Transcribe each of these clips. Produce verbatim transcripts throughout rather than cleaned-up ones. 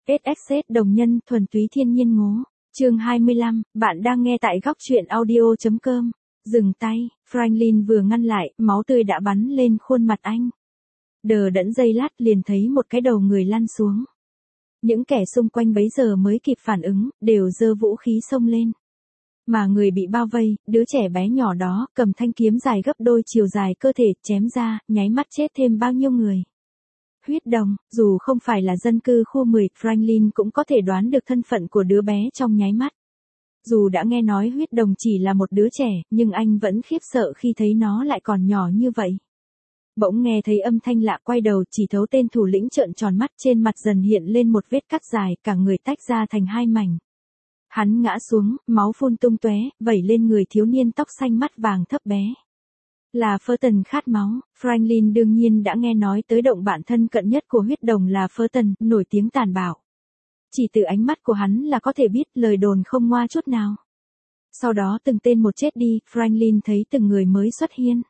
ét ích ét đồng nhân thuần túy thiên nhiên ngố. Chương hai mươi lăm, bạn đang nghe tại góc truyện audio chấm com. Dừng tay, Franklin vừa ngăn lại, máu tươi đã bắn lên khuôn mặt anh. Đờ đẫn giây lát liền thấy một cái đầu người lăn xuống. Những kẻ xung quanh bấy giờ mới kịp phản ứng, đều giơ vũ khí xông lên. Mà người bị bao vây, đứa trẻ bé nhỏ đó, cầm thanh kiếm dài gấp đôi chiều dài cơ thể, chém ra, nháy mắt chết thêm bao nhiêu người. Huyết đồng, dù không phải là dân cư khu mười, Franklin cũng có thể đoán được thân phận của đứa bé trong nháy mắt. Dù đã nghe nói huyết đồng chỉ là một đứa trẻ, nhưng anh vẫn khiếp sợ khi thấy nó lại còn nhỏ như vậy. Bỗng nghe thấy âm thanh lạ, quay đầu chỉ thấu tên thủ lĩnh trợn tròn mắt, trên mặt dần hiện lên một vết cắt dài, cả người tách ra thành hai mảnh. Hắn ngã xuống, máu phun tung tóe, vẩy lên người thiếu niên tóc xanh mắt vàng thấp bé. Là Fulton khát máu, Franklin đương nhiên đã nghe nói tới động bạn thân cận nhất của huyết đồng là Fulton, nổi tiếng tàn bạo. Chỉ từ ánh mắt của hắn là có thể biết lời đồn không ngoa chút nào. Sau đó từng tên một chết đi, Franklin thấy từng người mới xuất hiện.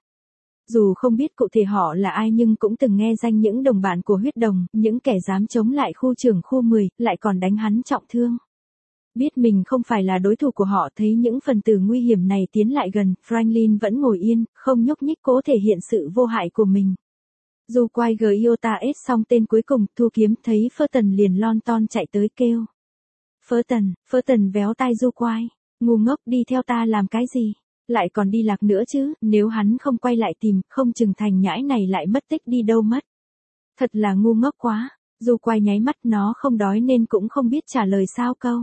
Dù không biết cụ thể họ là ai nhưng cũng từng nghe danh những đồng bạn của huyết đồng, những kẻ dám chống lại khu trưởng khu mười, lại còn đánh hắn trọng thương. Biết mình không phải là đối thủ của họ, thấy những phần tử nguy hiểm này tiến lại gần, Franklin vẫn ngồi yên, không nhúc nhích, cố thể hiện sự vô hại của mình. Dù quay Giota S xong tên cuối cùng, thu kiếm, thấy Fulton liền lon ton chạy tới kêu. Fulton, Fulton véo tai Du quay, ngu ngốc, đi theo ta làm cái gì? Lại còn đi lạc nữa chứ, nếu hắn không quay lại tìm, không chừng thằng nhãi này lại mất tích đi đâu mất. Thật là ngu ngốc quá, Du quay nháy mắt, nó không đói nên cũng không biết trả lời sao câu.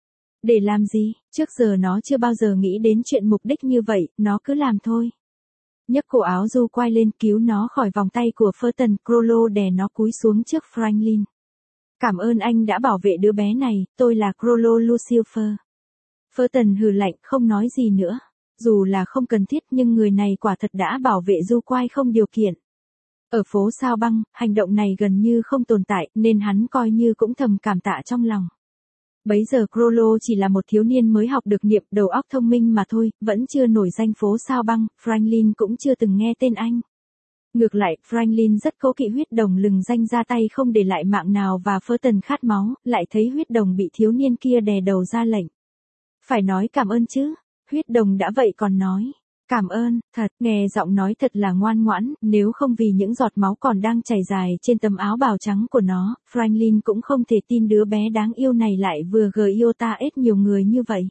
Để làm gì, trước giờ nó chưa bao giờ nghĩ đến chuyện mục đích như vậy, nó cứ làm thôi. Nhấc cổ áo Du quay lên, cứu nó khỏi vòng tay của Fulton, Crollo đè nó cúi xuống trước Franklin. Cảm ơn anh đã bảo vệ đứa bé này, tôi là Crollo Lucifer. Fulton hừ lạnh, không nói gì nữa. Dù là không cần thiết nhưng người này quả thật đã bảo vệ Du quay không điều kiện. Ở phố Sao Băng, hành động này gần như không tồn tại nên hắn coi như cũng thầm cảm tạ trong lòng. Bấy giờ Crollo chỉ là một thiếu niên mới học được niệm, đầu óc thông minh mà thôi, vẫn chưa nổi danh phố Sao Băng, Franklin cũng chưa từng nghe tên anh. Ngược lại, Franklin rất cố kỵ huyết đồng lừng danh ra tay không để lại mạng nào và Fulton khát máu, lại thấy huyết đồng bị thiếu niên kia đè đầu ra lệnh. Phải nói cảm ơn chứ, huyết đồng đã vậy còn nói. Cảm ơn, thật, nghe giọng nói thật là ngoan ngoãn, nếu không vì những giọt máu còn đang chảy dài trên tấm áo bào trắng của nó, Franklin cũng không thể tin đứa bé đáng yêu này lại vừa Giota S nhiều người như vậy.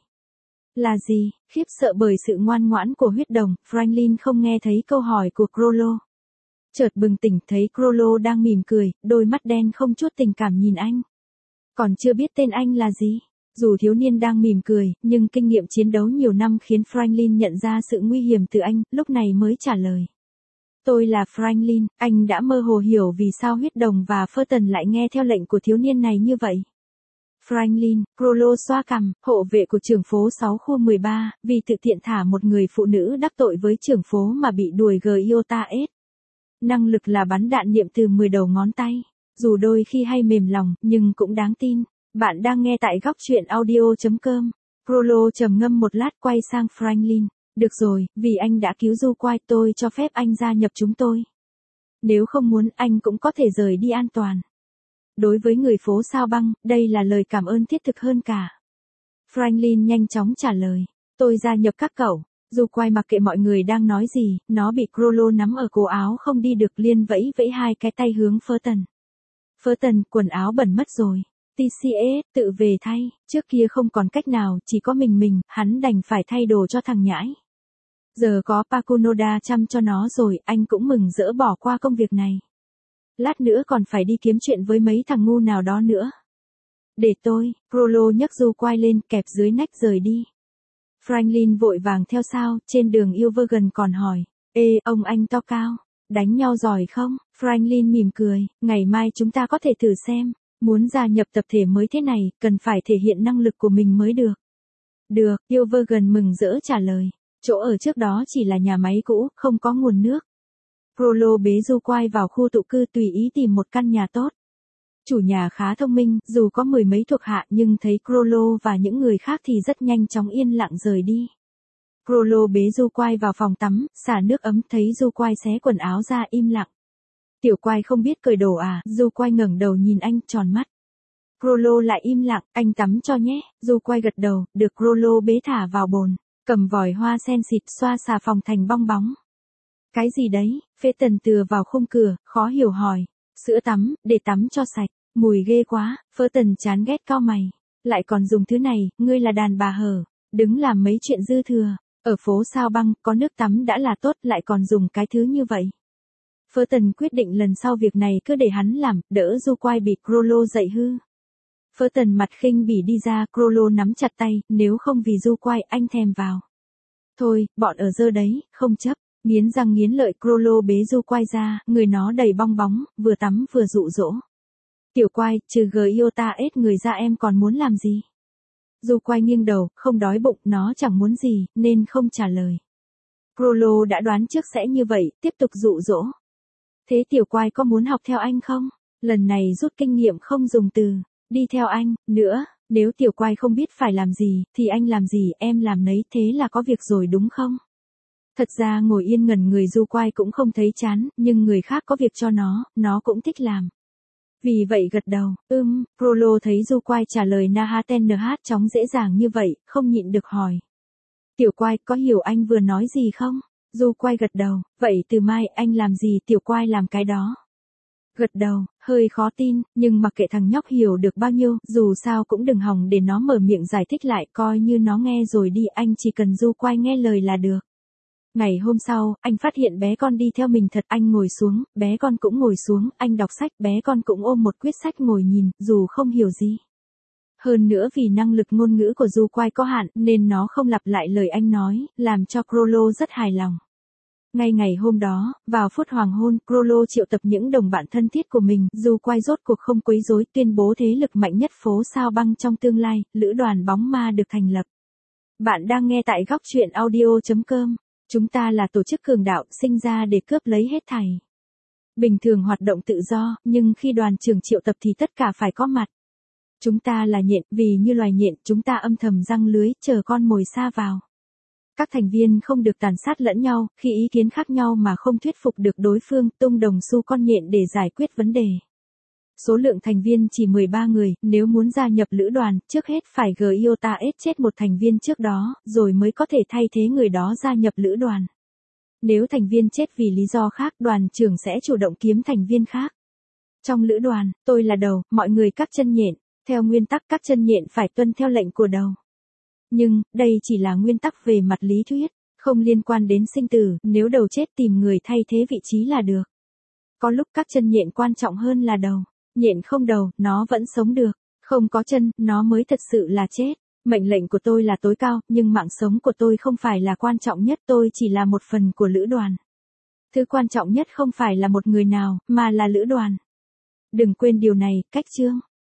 Là gì? Khiếp sợ bởi sự ngoan ngoãn của huyết đồng, Franklin không nghe thấy câu hỏi của Crollo. Chợt bừng tỉnh thấy Crollo đang mỉm cười, đôi mắt đen không chút tình cảm nhìn anh. Còn chưa biết tên anh là gì? Dù thiếu niên đang mỉm cười, nhưng kinh nghiệm chiến đấu nhiều năm khiến Franklin nhận ra sự nguy hiểm từ anh, lúc này mới trả lời. Tôi là Franklin, anh đã mơ hồ hiểu vì sao huyết đồng và Fulton lại nghe theo lệnh của thiếu niên này như vậy. Franklin, Crollo xoa cằm, hộ vệ của trưởng phố sáu khu mười ba, vì tự tiện thả một người phụ nữ đắc tội với trưởng phố mà bị đuổi Giota S. Năng lực là bắn đạn niệm từ mười đầu ngón tay, dù đôi khi hay mềm lòng, nhưng cũng đáng tin. Bạn đang nghe tại góc truyện audio chấm com. Crollo trầm ngâm một lát quay sang Franklin. Được rồi, vì anh đã cứu Du quay tôi cho phép anh gia nhập chúng tôi. Nếu không muốn anh cũng có thể rời đi an toàn. Đối với người phố Sao Băng, đây là lời cảm ơn thiết thực hơn cả. Franklin nhanh chóng trả lời. Tôi gia nhập các cậu. Du quay mặc kệ mọi người đang nói gì, nó bị Crollo nắm ở cổ áo không đi được liên vẫy vẫy hai cái tay hướng Fulton. Fulton, quần áo bẩn mất rồi. tê xê ét, tự về thay, trước kia không còn cách nào, chỉ có mình mình, hắn đành phải thay đồ cho thằng nhãi. Giờ có Pakunoda chăm cho nó rồi, anh cũng mừng rỡ bỏ qua công việc này. Lát nữa còn phải đi kiếm chuyện với mấy thằng ngu nào đó nữa. Để tôi, Crollo nhấc Du quay lên, kẹp dưới nách rời đi. Franklin vội vàng theo sau, trên đường Ilvergan còn hỏi, ê, ông anh to cao, đánh nhau giỏi không? Franklin mỉm cười, ngày mai chúng ta có thể thử xem. Muốn gia nhập tập thể mới thế này, cần phải thể hiện năng lực của mình mới được. Được, Ilvergan mừng rỡ trả lời. Chỗ ở trước đó chỉ là nhà máy cũ, không có nguồn nước. Crollo bế Du quay vào khu tụ cư tùy ý tìm một căn nhà tốt. Chủ nhà khá thông minh, dù có mười mấy thuộc hạ nhưng thấy Crollo và những người khác thì rất nhanh chóng yên lặng rời đi. Crollo bế Du quay vào phòng tắm, xả nước ấm, thấy Du quay xé quần áo ra im lặng. Tiểu quay không biết cởi đồ à? Du quay ngẩng đầu nhìn anh, tròn mắt. Crollo lại im lặng, anh tắm cho nhé, Du quay gật đầu, được Crollo bế thả vào bồn, cầm vòi hoa sen xịt xoa xà phòng thành bong bóng. Cái gì đấy, Phaeton tựa vào khung cửa, khó hiểu hỏi. Sữa tắm, để tắm cho sạch, mùi ghê quá, Phaeton chán ghét cau mày. Lại còn dùng thứ này, ngươi là đàn bà hở, đứng làm mấy chuyện dư thừa. Ở phố Sao Băng, có nước tắm đã là tốt, lại còn dùng cái thứ như vậy. Phaeton quyết định lần sau việc này cứ để hắn làm, đỡ Du quay bị Crollo dạy hư. Phaeton mặt khinh bỉ đi ra, Crollo nắm chặt tay, nếu không vì Du quay anh thèm vào. Thôi, bọn ở dơ đấy, không chấp. Nghiến răng nghiến lợi, Crollo bế Du quay ra, người nó đầy bong bóng, vừa tắm vừa dụ dỗ. Tiểu quay, trừ Giota ết người ra em còn muốn làm gì? Du quay nghiêng đầu, không đói bụng, nó chẳng muốn gì, nên không trả lời. Crollo đã đoán trước sẽ như vậy, tiếp tục dụ dỗ. Thế tiểu quay có muốn học theo anh không? Lần này rút kinh nghiệm không dùng từ, đi theo anh, nữa, nếu tiểu quay không biết phải làm gì, thì anh làm gì em làm nấy, thế là có việc rồi đúng không? Thật ra ngồi yên ngẩn người Du quay cũng không thấy chán, nhưng người khác có việc cho nó, nó cũng thích làm. Vì vậy gật đầu, ưm, Crollo thấy Du quay trả lời Nahaten nh chóng dễ dàng như vậy, không nhịn được hỏi. Tiểu quay, có hiểu anh vừa nói gì không? Du quay gật đầu, vậy từ mai anh làm gì tiểu quay làm cái đó. Gật đầu, hơi khó tin, nhưng mặc kệ thằng nhóc hiểu được bao nhiêu, dù sao cũng đừng hòng để nó mở miệng giải thích lại, coi như nó nghe rồi đi, anh chỉ cần Du quay nghe lời là được. Ngày hôm sau, anh phát hiện bé con đi theo mình thật, anh ngồi xuống, bé con cũng ngồi xuống, anh đọc sách, bé con cũng ôm một quyết sách ngồi nhìn, dù không hiểu gì. Hơn nữa vì năng lực ngôn ngữ của Du quay có hạn, nên nó không lặp lại lời anh nói, làm cho Crollo rất hài lòng. Ngay ngày hôm đó, vào phút hoàng hôn, Crollo triệu tập những đồng bạn thân thiết của mình, Du quay rốt cuộc không quấy rối, tuyên bố thế lực mạnh nhất phố Sao Băng trong tương lai, lữ đoàn bóng ma được thành lập. Bạn đang nghe tại góc truyện audio chấm com. Chúng ta là tổ chức cường đạo, sinh ra để cướp lấy hết thảy. Bình thường hoạt động tự do, nhưng khi đoàn trưởng triệu tập thì tất cả phải có mặt. Chúng ta là nhện, vì như loài nhện, chúng ta âm thầm răng lưới, chờ con mồi sa vào. Các thành viên không được tàn sát lẫn nhau, khi ý kiến khác nhau mà không thuyết phục được đối phương, tung đồng xu con nhện để giải quyết vấn đề. Số lượng thành viên chỉ mười ba người, nếu muốn gia nhập lữ đoàn, trước hết phải Giota ết chết một thành viên trước đó, rồi mới có thể thay thế người đó gia nhập lữ đoàn. Nếu thành viên chết vì lý do khác, đoàn trưởng sẽ chủ động kiếm thành viên khác. Trong lữ đoàn, tôi là đầu, mọi người các chân nhện, theo nguyên tắc các chân nhện phải tuân theo lệnh của đầu. Nhưng, đây chỉ là nguyên tắc về mặt lý thuyết, không liên quan đến sinh tử, nếu đầu chết tìm người thay thế vị trí là được. Có lúc các chân nhện quan trọng hơn là đầu. Nhện không đầu, nó vẫn sống được. Không có chân, nó mới thật sự là chết. Mệnh lệnh của tôi là tối cao, nhưng mạng sống của tôi không phải là quan trọng nhất, tôi chỉ là một phần của lữ đoàn. Thứ quan trọng nhất không phải là một người nào, mà là lữ đoàn. Đừng quên điều này, cách chương.